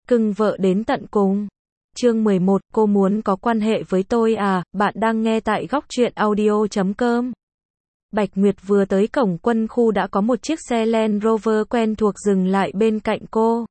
Cưng vợ đến tận cùng. Chương 11, cô muốn có quan hệ với tôi à? Bạn đang nghe tại góc truyện audio.com. Bạch Nguyệt vừa tới cổng quân khu đã có một chiếc xe Land Rover quen thuộc dừng lại bên cạnh cô.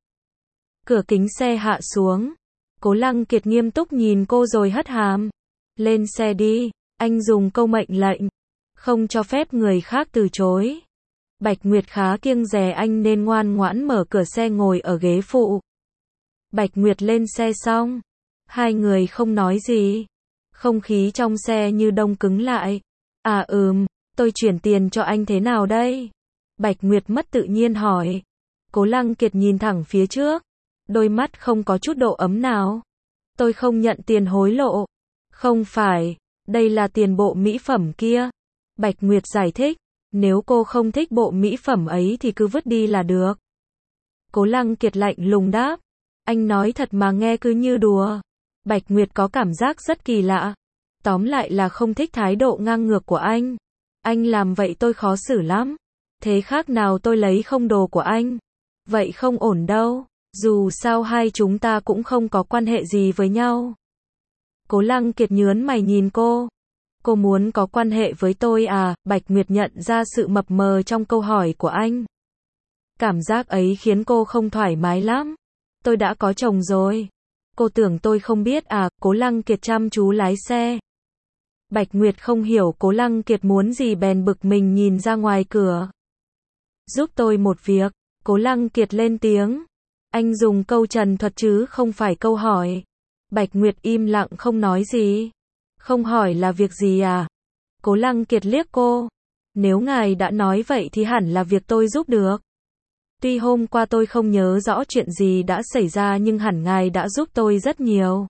Cửa kính xe hạ xuống. Cố Lăng Kiệt nghiêm túc nhìn cô rồi hất hàm. Lên xe đi, anh dùng câu mệnh lệnh. Không cho phép người khác từ chối. Bạch Nguyệt khá kiêng dè anh nên ngoan ngoãn mở cửa xe ngồi ở ghế phụ. Bạch Nguyệt lên xe xong. Hai người không nói gì. Không khí trong xe như đông cứng lại. À tôi chuyển tiền cho anh thế nào đây? Bạch Nguyệt mất tự nhiên hỏi. Cố Lăng Kiệt nhìn thẳng phía trước. Đôi mắt không có chút độ ấm nào. Tôi không nhận tiền hối lộ. Không phải, đây là tiền bộ mỹ phẩm kia. Bạch Nguyệt giải thích. Nếu cô không thích bộ mỹ phẩm ấy thì cứ vứt đi là được. Cố Lăng Kiệt lạnh lùng đáp. Anh nói thật mà nghe cứ như đùa. Bạch Nguyệt có cảm giác rất kỳ lạ. Tóm lại là không thích thái độ ngang ngược của anh. Anh làm vậy tôi khó xử lắm. Thế khác nào tôi lấy không đồ của anh. Vậy không ổn đâu. Dù sao hai chúng ta cũng không có quan hệ gì với nhau. Cố Lăng Kiệt nhớn mày nhìn cô. Cô muốn có quan hệ với tôi à? Bạch Nguyệt nhận ra sự mập mờ trong câu hỏi của anh. Cảm giác ấy khiến cô không thoải mái lắm. Tôi đã có chồng rồi. Cô tưởng tôi không biết à? Cố Lăng Kiệt chăm chú lái xe. Bạch Nguyệt không hiểu Cố Lăng Kiệt muốn gì bèn bực mình nhìn ra ngoài cửa. Giúp tôi một việc. Cố Lăng Kiệt lên tiếng. Anh dùng câu trần thuật chứ không phải câu hỏi. Bạch Nguyệt im lặng không nói gì. Không hỏi là việc gì à? Cố Lăng Kiệt liếc cô. Nếu ngài đã nói vậy thì hẳn là việc tôi giúp được. Tuy hôm qua tôi không nhớ rõ chuyện gì đã xảy ra nhưng hẳn ngài đã giúp tôi rất nhiều.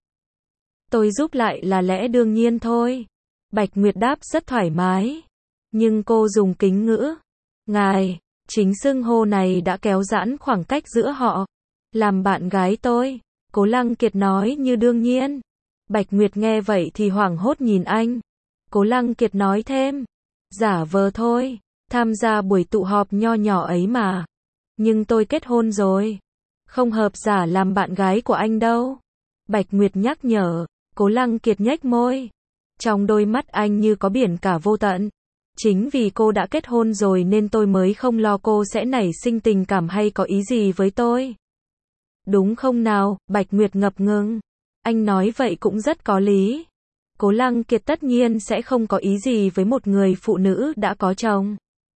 Tôi giúp lại là lẽ đương nhiên thôi. Bạch Nguyệt đáp rất thoải mái. Nhưng cô dùng kính ngữ. Ngài, chính xưng hô này đã kéo giãn khoảng cách giữa họ. Làm bạn gái tôi. Cố Lăng Kiệt nói như đương nhiên. Bạch Nguyệt nghe vậy thì hoảng hốt nhìn anh. Cố Lăng Kiệt nói thêm. Giả vờ thôi. Tham gia buổi tụ họp nho nhỏ ấy mà. Nhưng tôi kết hôn rồi. Không hợp giả làm bạn gái của anh đâu. Bạch Nguyệt nhắc nhở. Cố Lăng Kiệt nhếch môi. Trong đôi mắt anh như có biển cả vô tận. Chính vì cô đã kết hôn rồi nên tôi mới không lo cô sẽ nảy sinh tình cảm hay có ý gì với tôi. Đúng không nào? Bạch Nguyệt ngập ngừng. Anh nói vậy cũng rất có lý. Cố Lăng Kiệt tất nhiên sẽ không có ý gì với một người phụ nữ đã có chồng.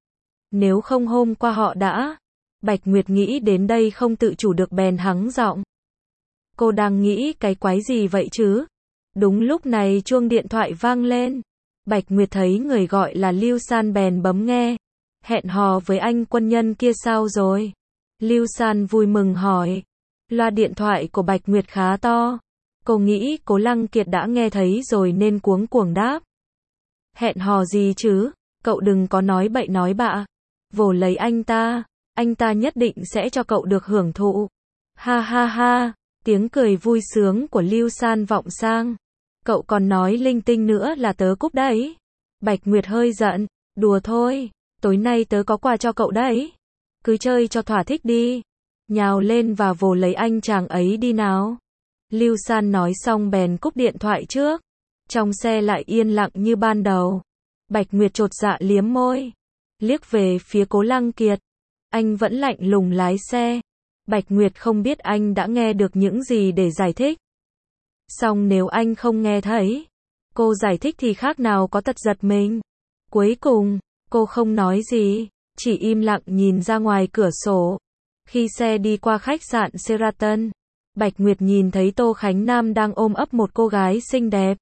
Nếu không hôm qua họ đã. Bạch Nguyệt nghĩ đến đây không tự chủ được bèn hắng giọng. Cô đang nghĩ cái quái gì vậy chứ? Đúng lúc này chuông điện thoại vang lên. Bạch Nguyệt thấy người gọi là Lưu San bèn bấm nghe. Hẹn hò với anh quân nhân kia sao rồi? Lưu San vui mừng hỏi. Loa điện thoại của Bạch Nguyệt khá to. Cô nghĩ Cố Lăng Kiệt đã nghe thấy rồi nên cuống cuồng đáp. Hẹn hò gì chứ? Cậu đừng có nói bậy nói bạ. Vồ lấy anh ta nhất định sẽ cho cậu được hưởng thụ. Ha ha ha, tiếng cười vui sướng của Lưu San vọng sang. Cậu còn nói linh tinh nữa là tớ cúp đấy. Bạch Nguyệt hơi giận. Đùa thôi, tối nay tớ có quà cho cậu đấy. Cứ chơi cho thỏa thích đi. Nhào lên và vồ lấy anh chàng ấy đi nào. Lưu San nói xong bèn cúp điện thoại trước. Trong xe lại yên lặng như ban đầu. Bạch Nguyệt chột dạ liếm môi. Liếc về phía Cố Lăng Kiệt. Anh vẫn lạnh lùng lái xe. Bạch Nguyệt không biết anh đã nghe được những gì để giải thích. Song nếu anh không nghe thấy, cô giải thích thì khác nào có tật giật mình. Cuối cùng, cô không nói gì, chỉ im lặng nhìn ra ngoài cửa sổ. Khi xe đi qua khách sạn Sheraton, Bạch Nguyệt nhìn thấy Tô Khánh Nam đang ôm ấp một cô gái xinh đẹp.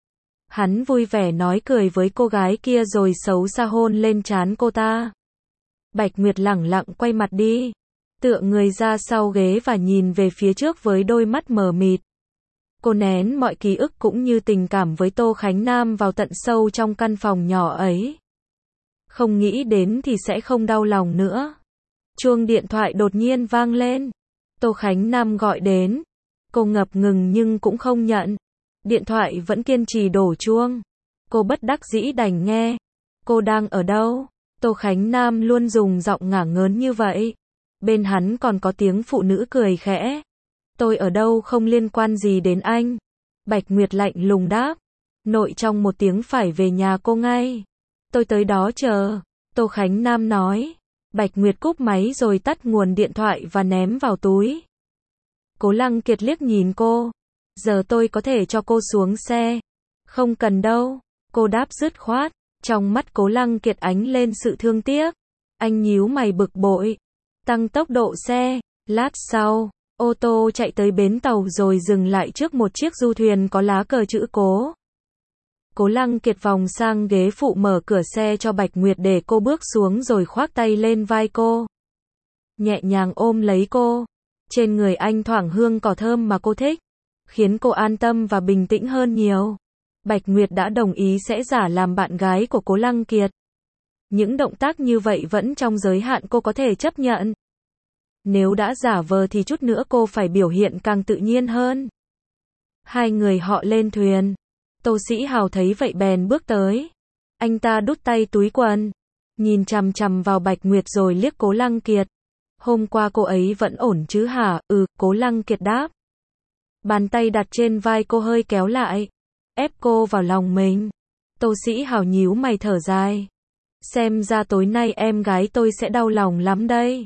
Hắn vui vẻ nói cười với cô gái kia rồi xấu xa hôn lên trán cô ta. Bạch Nguyệt lẳng lặng quay mặt đi, tựa người ra sau ghế và nhìn về phía trước với đôi mắt mờ mịt. Cô nén mọi ký ức cũng như tình cảm với Tô Khánh Nam vào tận sâu trong căn phòng nhỏ ấy. Không nghĩ đến thì sẽ không đau lòng nữa. Chuông điện thoại đột nhiên vang lên. Tô Khánh Nam gọi đến. Cô ngập ngừng nhưng cũng không nhận. Điện thoại vẫn kiên trì đổ chuông. Cô bất đắc dĩ đành nghe. Cô đang ở đâu? Tô Khánh Nam luôn dùng giọng ngả ngớn như vậy. Bên hắn còn có tiếng phụ nữ cười khẽ. Tôi ở đâu không liên quan gì đến anh. Bạch Nguyệt lạnh lùng đáp. Nội trong 1 tiếng phải về nhà cô ngay. Tôi tới đó chờ. Tô Khánh Nam nói. Bạch Nguyệt cúp máy rồi tắt nguồn điện thoại và ném vào túi. Cố Lăng Kiệt liếc nhìn cô. Giờ tôi có thể cho cô xuống xe. Không cần đâu. Cô đáp dứt khoát. Trong mắt Cố Lăng Kiệt ánh lên sự thương tiếc. Anh nhíu mày bực bội. Tăng tốc độ xe. Lát sau, ô tô chạy tới bến tàu rồi dừng lại trước một chiếc du thuyền có lá cờ chữ Cố. Cố Lăng Kiệt vòng sang ghế phụ mở cửa xe cho Bạch Nguyệt để cô bước xuống rồi khoác tay lên vai cô. Nhẹ nhàng ôm lấy cô. Trên người anh thoảng hương cỏ thơm mà cô thích, khiến cô an tâm và bình tĩnh hơn nhiều. Bạch Nguyệt đã đồng ý sẽ giả làm bạn gái của Cố Lăng Kiệt. Những động tác như vậy vẫn trong giới hạn cô có thể chấp nhận. Nếu đã giả vờ thì chút nữa cô phải biểu hiện càng tự nhiên hơn. Hai người họ lên thuyền. Tô Sĩ Hào thấy vậy bèn bước tới. Anh ta đút tay túi quần, nhìn chằm chằm vào Bạch Nguyệt rồi liếc Cố Lăng Kiệt. Hôm qua cô ấy vẫn ổn chứ hả? Cố Lăng Kiệt đáp. Bàn tay đặt trên vai cô hơi kéo lại, ép cô vào lòng mình. Tô Sĩ Hào nhíu mày thở dài. Xem ra tối nay em gái tôi sẽ đau lòng lắm đây.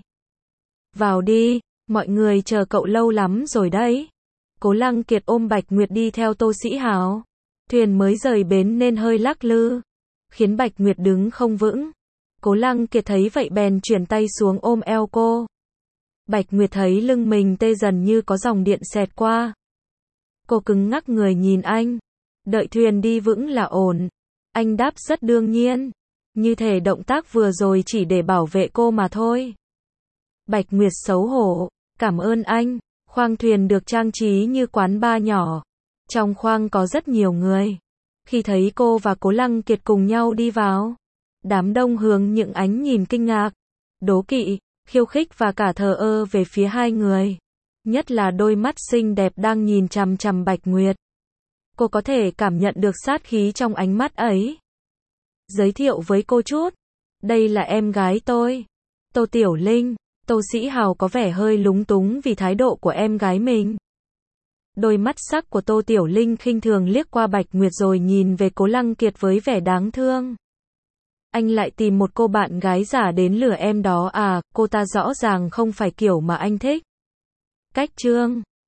Vào đi, mọi người chờ cậu lâu lắm rồi đấy. Cố Lăng Kiệt ôm Bạch Nguyệt đi theo Tô Sĩ Hào. Thuyền mới rời bến nên hơi lắc lư, khiến Bạch Nguyệt đứng không vững. Cố Lăng Kiệt thấy vậy bèn chuyển tay xuống ôm eo cô. Bạch Nguyệt thấy lưng mình tê dần như có dòng điện xẹt qua. Cô cứng ngắc người nhìn anh. Đợi thuyền đi vững là ổn. Anh đáp rất đương nhiên. Như thể động tác vừa rồi chỉ để bảo vệ cô mà thôi. Bạch Nguyệt xấu hổ. Cảm ơn anh. Khoang thuyền được trang trí như quán bar nhỏ. Trong khoang có rất nhiều người. Khi thấy cô và Cố Lăng Kiệt cùng nhau đi vào, đám đông hướng những ánh nhìn kinh ngạc, đố kỵ, khiêu khích và cả thờ ơ về phía hai người. Nhất là đôi mắt xinh đẹp đang nhìn chằm chằm Bạch Nguyệt. Cô có thể cảm nhận được sát khí trong ánh mắt ấy. Giới thiệu với cô chút. Đây là em gái tôi, Tô Tiểu Linh. Tô Sĩ Hào có vẻ hơi lúng túng vì thái độ của em gái mình. Đôi mắt sắc của Tô Tiểu Linh khinh thường liếc qua Bạch Nguyệt rồi nhìn về Cố Lăng Kiệt với vẻ đáng thương. Anh lại tìm một cô bạn gái giả đến lừa em đó à? Cô ta rõ ràng không phải kiểu mà anh thích. Cách chương